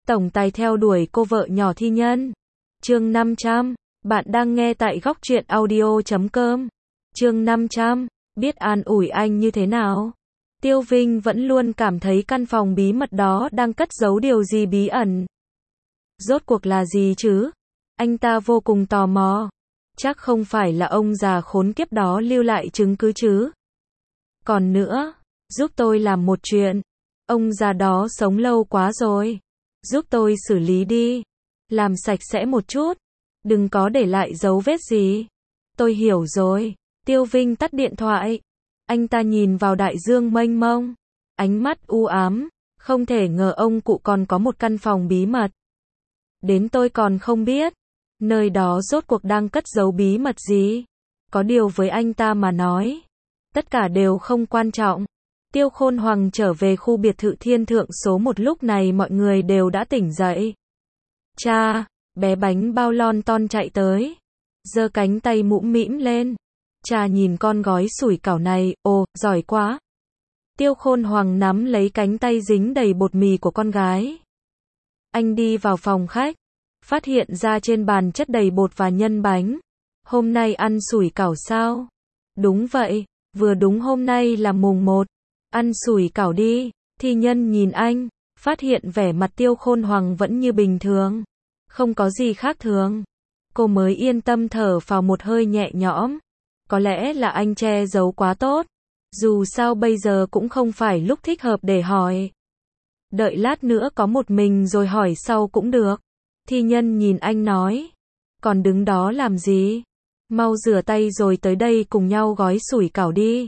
tổng tài theo đuổi cô vợ nhỏ thi nhân. Chương 500, bạn đang nghe tại góc truyện audio.com. Chương 500, biết an ủi anh như thế nào? Tiêu Vinh vẫn luôn cảm thấy căn phòng bí mật đó đang cất giấu điều gì bí ẩn. Rốt cuộc là gì chứ? Anh ta vô cùng tò mò. Chắc không phải là ông già khốn kiếp đó lưu lại chứng cứ chứ? Còn nữa, giúp tôi làm một chuyện. Ông già đó sống lâu quá rồi. Giúp tôi xử lý đi. Làm sạch sẽ một chút. Đừng có để lại dấu vết gì. Tôi hiểu rồi. Tiêu Vinh tắt điện thoại. Anh ta nhìn vào đại dương mênh mông. Ánh mắt u ám. Không thể ngờ ông cụ còn có một căn phòng bí mật. Đến tôi còn không biết. Nơi đó rốt cuộc đang cất giấu bí mật gì? Có điều với anh ta mà nói, tất cả đều không quan trọng. Tiêu Khôn Hoàng trở về khu biệt thự Thiên Thượng số 1 lúc này mọi người đều đã tỉnh dậy. Cha, bé bánh bao lon ton chạy tới. Giơ cánh tay mũm mĩm lên. Cha nhìn con gói sủi cảo này, ồ, giỏi quá. Tiêu Khôn Hoàng nắm lấy cánh tay dính đầy bột mì của con gái. Anh đi vào phòng khách. Phát hiện ra trên bàn chất đầy bột và nhân bánh. Hôm nay ăn sủi cảo sao? Đúng vậy, vừa đúng hôm nay là mùng 1. Ăn sủi cảo đi. Thi nhân nhìn anh, phát hiện vẻ mặt Tiêu Khôn Hoàng vẫn như bình thường. Không có gì khác thường. Cô mới yên tâm thở phào một hơi nhẹ nhõm. Có lẽ là anh che giấu quá tốt. Dù sao bây giờ cũng không phải lúc thích hợp để hỏi. Đợi lát nữa có một mình rồi hỏi sau cũng được. Thi nhân nhìn anh nói. Còn đứng đó làm gì? Mau rửa tay rồi tới đây cùng nhau gói sủi cảo đi.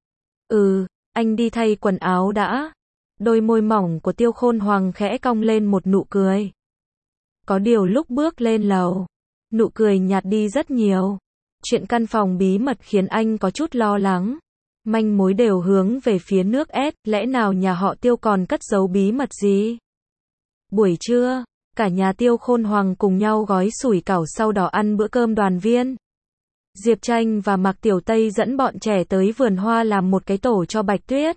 Anh đi thay quần áo đã. Đôi môi mỏng của Tiêu Khôn Hoàng khẽ cong lên một nụ cười. Có điều lúc bước lên lầu, nụ cười nhạt đi rất nhiều. Chuyện căn phòng bí mật khiến anh có chút lo lắng. Manh mối đều hướng về phía nước S, lẽ nào nhà họ Tiêu còn cất giấu bí mật gì? Buổi trưa, cả nhà Tiêu Khôn Hoàng cùng nhau gói sủi cảo sau đó ăn bữa cơm đoàn viên. Diệp Tranh và Mạc Tiểu Tây dẫn bọn trẻ tới vườn hoa làm một cái tổ cho Bạch Tuyết.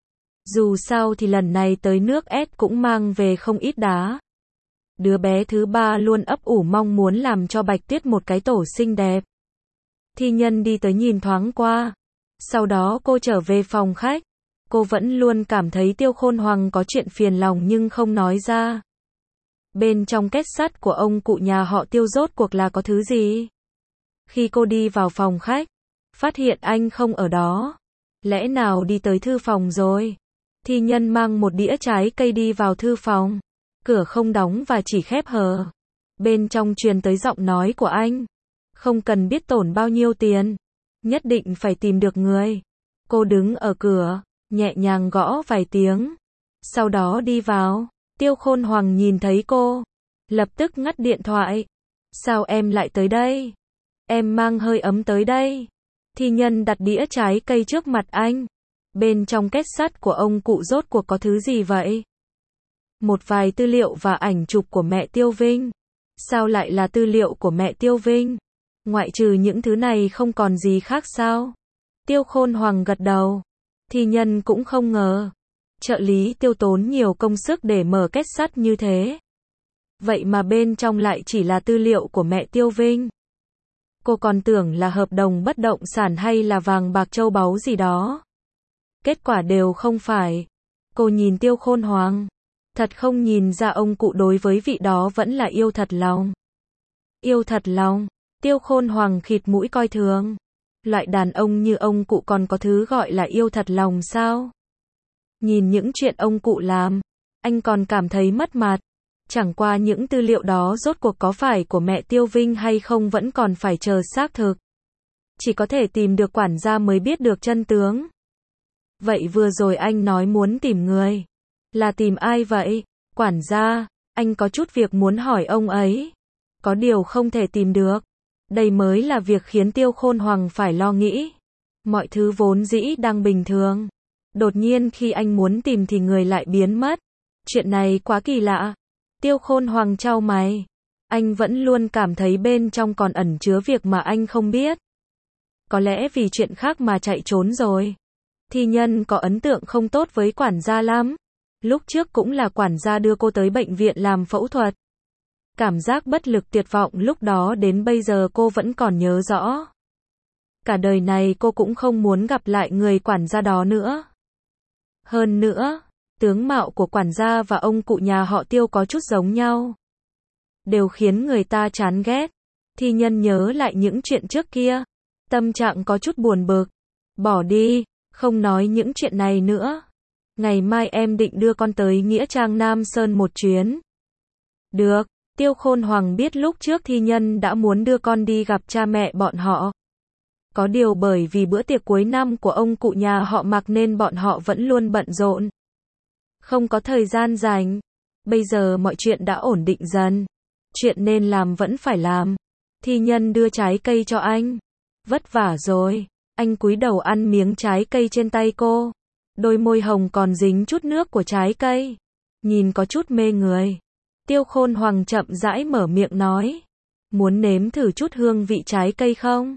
Dù sao thì lần này tới nước S cũng mang về không ít đá. Đứa bé thứ ba luôn ấp ủ mong muốn làm cho Bạch Tuyết một cái tổ xinh đẹp. Thi nhân đi tới nhìn thoáng qua. Sau đó cô trở về phòng khách. Cô vẫn luôn cảm thấy Tiêu Khôn Hoàng có chuyện phiền lòng nhưng không nói ra. Bên trong két sắt của ông cụ nhà họ Tiêu rốt cuộc là có thứ gì? Khi cô đi vào phòng khách, phát hiện anh không ở đó. Lẽ nào đi tới thư phòng rồi? Thi nhân mang một đĩa trái cây đi vào thư phòng. Cửa không đóng và chỉ khép hờ. Bên trong truyền tới giọng nói của anh. Không cần biết tổn bao nhiêu tiền. Nhất định phải tìm được người. Cô đứng ở cửa, nhẹ nhàng gõ vài tiếng. Sau đó đi vào. Tiêu Khôn Hoàng nhìn thấy cô. Lập tức ngắt điện thoại. Sao em lại tới đây? Em mang hơi ấm tới đây. Thi nhân đặt đĩa trái cây trước mặt anh. Bên trong két sắt của ông cụ rốt cuộc có thứ gì vậy? Một vài tư liệu và ảnh chụp của mẹ Tiêu Vinh. Sao lại là tư liệu của mẹ Tiêu Vinh? Ngoại trừ những thứ này không còn gì khác sao? Tiêu Khôn Hoàng gật đầu. Thi nhân cũng không ngờ. Trợ lý Tiêu tốn nhiều công sức để mở két sắt như thế. Vậy mà bên trong lại chỉ là tư liệu của mẹ Tiêu Vinh. Cô còn tưởng là hợp đồng bất động sản hay là vàng bạc châu báu gì đó. Kết quả đều không phải. Cô nhìn Tiêu Khôn Hoàng. Thật không nhìn ra ông cụ đối với vị đó vẫn là yêu thật lòng. Yêu thật lòng. Tiêu Khôn Hoàng khịt mũi coi thường. Loại đàn ông như ông cụ còn có thứ gọi là yêu thật lòng sao? Nhìn những chuyện ông cụ làm, anh còn cảm thấy mất mặt. Chẳng qua những tư liệu đó rốt cuộc có phải của mẹ Tiêu Vinh hay không vẫn còn phải chờ xác thực. Chỉ có thể tìm được quản gia mới biết được chân tướng. Vậy vừa rồi anh nói muốn tìm người. Là tìm ai vậy? Quản gia, anh có chút việc muốn hỏi ông ấy. Có điều không thể tìm được. Đây mới là việc khiến Tiêu Khôn Hoàng phải lo nghĩ. Mọi thứ vốn dĩ đang bình thường. Đột nhiên khi anh muốn tìm thì người lại biến mất. Chuyện này quá kỳ lạ. Tiêu Khôn Hoàng chau mày. Anh vẫn luôn cảm thấy bên trong còn ẩn chứa việc mà anh không biết. Có lẽ vì chuyện khác mà chạy trốn rồi. Thi nhân có ấn tượng không tốt với quản gia lắm. Lúc trước cũng là quản gia đưa cô tới bệnh viện làm phẫu thuật. Cảm giác bất lực tuyệt vọng lúc đó đến bây giờ cô vẫn còn nhớ rõ. Cả đời này cô cũng không muốn gặp lại người quản gia đó nữa. Hơn nữa, tướng mạo của quản gia và ông cụ nhà họ Tiêu có chút giống nhau. Đều khiến người ta chán ghét. Thi Nhân nhớ lại những chuyện trước kia. Tâm trạng có chút buồn bực. Bỏ đi, không nói những chuyện này nữa. Ngày mai em định đưa con tới Nghĩa Trang Nam Sơn một chuyến. Được, Tiêu Khôn Hoàng biết lúc trước Thi Nhân đã muốn đưa con đi gặp cha mẹ bọn họ. Có điều bởi vì bữa tiệc cuối năm của ông cụ nhà họ Mạc nên bọn họ vẫn luôn bận rộn. Không có thời gian rảnh. Bây giờ mọi chuyện đã ổn định dần. Chuyện nên làm vẫn phải làm. Thi Nhân đưa trái cây cho anh. Vất vả rồi. Anh cúi đầu ăn miếng trái cây trên tay cô. Đôi môi hồng còn dính chút nước của trái cây. Nhìn có chút mê người. Tiêu Khôn Hoàng chậm rãi mở miệng nói. Muốn nếm thử chút hương vị trái cây không?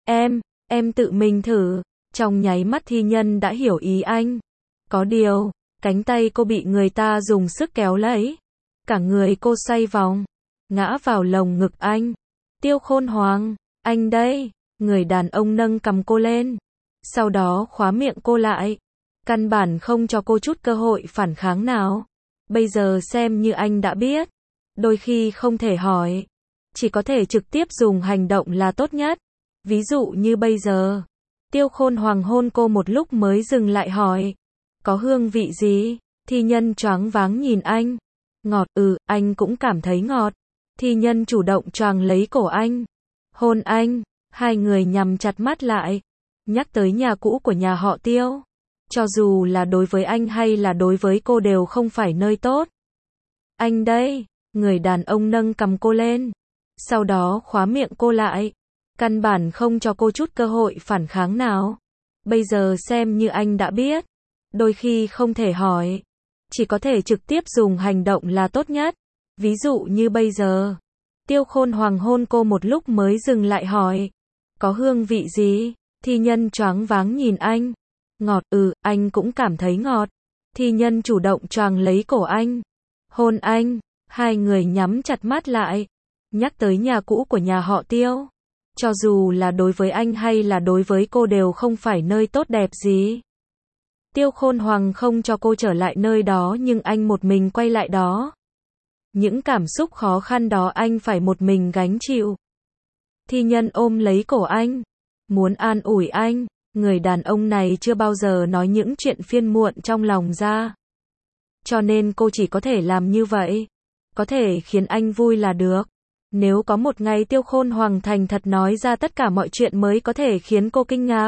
Em tự mình thử. Trong nháy mắt Thi Nhân đã hiểu ý anh. Có điều, cánh tay cô bị người ta dùng sức kéo lấy. Cả người cô xoay vòng. Ngã vào lồng ngực anh. Tiêu Khôn Hoàng, anh đây. Người đàn ông nâng cằm cô lên. Sau đó khóa miệng cô lại. Căn bản không cho cô chút cơ hội phản kháng nào. Bây giờ xem như anh đã biết. Đôi khi không thể hỏi. Chỉ có thể trực tiếp dùng hành động là tốt nhất. Ví dụ như bây giờ. Tiêu Khôn Hoàng hôn cô một lúc mới dừng lại hỏi. Có hương vị gì? Thi Nhân choáng váng nhìn anh. Ngọt, anh cũng cảm thấy ngọt. Thi Nhân chủ động choàng lấy cổ anh. Hôn anh. Hai người nhắm chặt mắt lại. Nhắc tới nhà cũ của nhà họ Tiêu. Cho dù là đối với anh hay là đối với cô đều không phải nơi tốt. Anh đây. Người đàn ông nâng cằm cô lên. Sau đó khóa miệng cô lại. Căn bản không cho cô chút cơ hội phản kháng nào. Bây giờ xem như anh đã biết. Đôi khi không thể hỏi. Chỉ có thể trực tiếp dùng hành động là tốt nhất. Ví dụ như bây giờ. Tiêu Khôn Hoàng hôn cô một lúc mới dừng lại hỏi. Có hương vị gì? Thi Nhân choáng váng nhìn anh. Ngọt, anh cũng cảm thấy ngọt. Thi Nhân chủ động choàng lấy cổ anh. Hôn anh. Hai người nhắm chặt mắt lại. Nhắc tới nhà cũ của nhà họ Tiêu. Cho dù là đối với anh hay là đối với cô đều không phải nơi tốt đẹp gì. Tiêu Khôn Hoàng không cho cô trở lại nơi đó nhưng anh một mình quay lại đó. Những cảm xúc khó khăn đó anh phải một mình gánh chịu. Thi Nhân ôm lấy cổ anh. Muốn an ủi anh. Người đàn ông này chưa bao giờ nói những chuyện phiền muộn trong lòng ra. Cho nên cô chỉ có thể làm như vậy. Có thể khiến anh vui là được. Nếu có một ngày Tiêu Khôn Hoàng thành thật nói ra tất cả mọi chuyện mới có thể khiến cô kinh ngạc.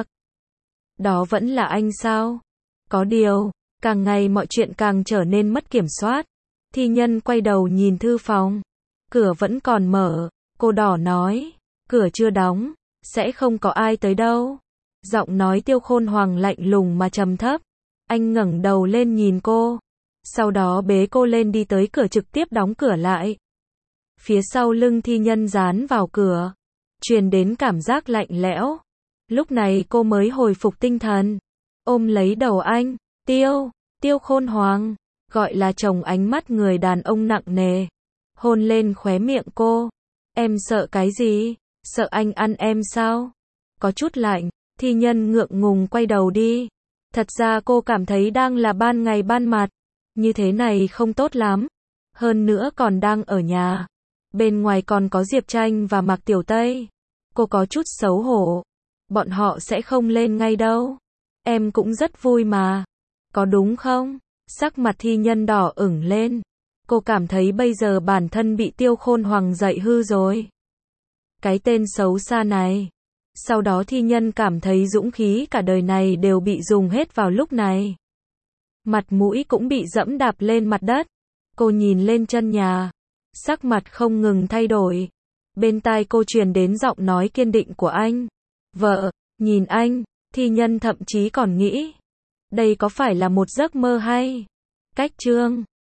Đó vẫn là anh sao? Có điều, càng ngày mọi chuyện càng trở nên mất kiểm soát. Thi Nhân quay đầu nhìn thư phòng. Cửa vẫn còn mở. Cô đỏ nói. Cửa chưa đóng. Sẽ không có ai tới đâu. Giọng nói Tiêu Khôn Hoàng lạnh lùng mà trầm thấp. Anh ngẩng đầu lên nhìn cô. Sau đó bế cô lên đi tới cửa trực tiếp đóng cửa lại. Phía sau lưng Thi Nhân dán vào cửa. Truyền đến cảm giác lạnh lẽo. Lúc này cô mới hồi phục tinh thần. Ôm lấy đầu anh. Tiêu Khôn Hoàng. Gọi là chồng ánh mắt người đàn ông nặng nề. Hôn lên khóe miệng cô. Em sợ cái gì? Sợ anh ăn em sao? Có chút lạnh. Thi Nhân ngượng ngùng quay đầu đi. Thật ra cô cảm thấy đang là ban ngày ban mặt. Như thế này không tốt lắm. Hơn nữa còn đang ở nhà. Bên ngoài còn có Diệp Tranh và Mạc Tiểu Tây. Cô có chút xấu hổ. Bọn họ sẽ không lên ngay đâu. Em cũng rất vui mà. Có đúng không? Sắc mặt Thi Nhân đỏ ửng lên. Cô cảm thấy bây giờ bản thân bị Tiêu Khôn Hoàng dạy hư rồi. Cái tên xấu xa này. Sau đó Thi Nhân cảm thấy dũng khí cả đời này đều bị dùng hết vào lúc này. Mặt mũi cũng bị dẫm đạp lên mặt đất. Cô nhìn lên chân nhà. Sắc mặt không ngừng thay đổi. Bên tai cô truyền đến giọng nói kiên định của anh. Vợ, nhìn anh. Thi Nhân thậm chí còn nghĩ. Đây có phải là một giấc mơ hay? Cách chương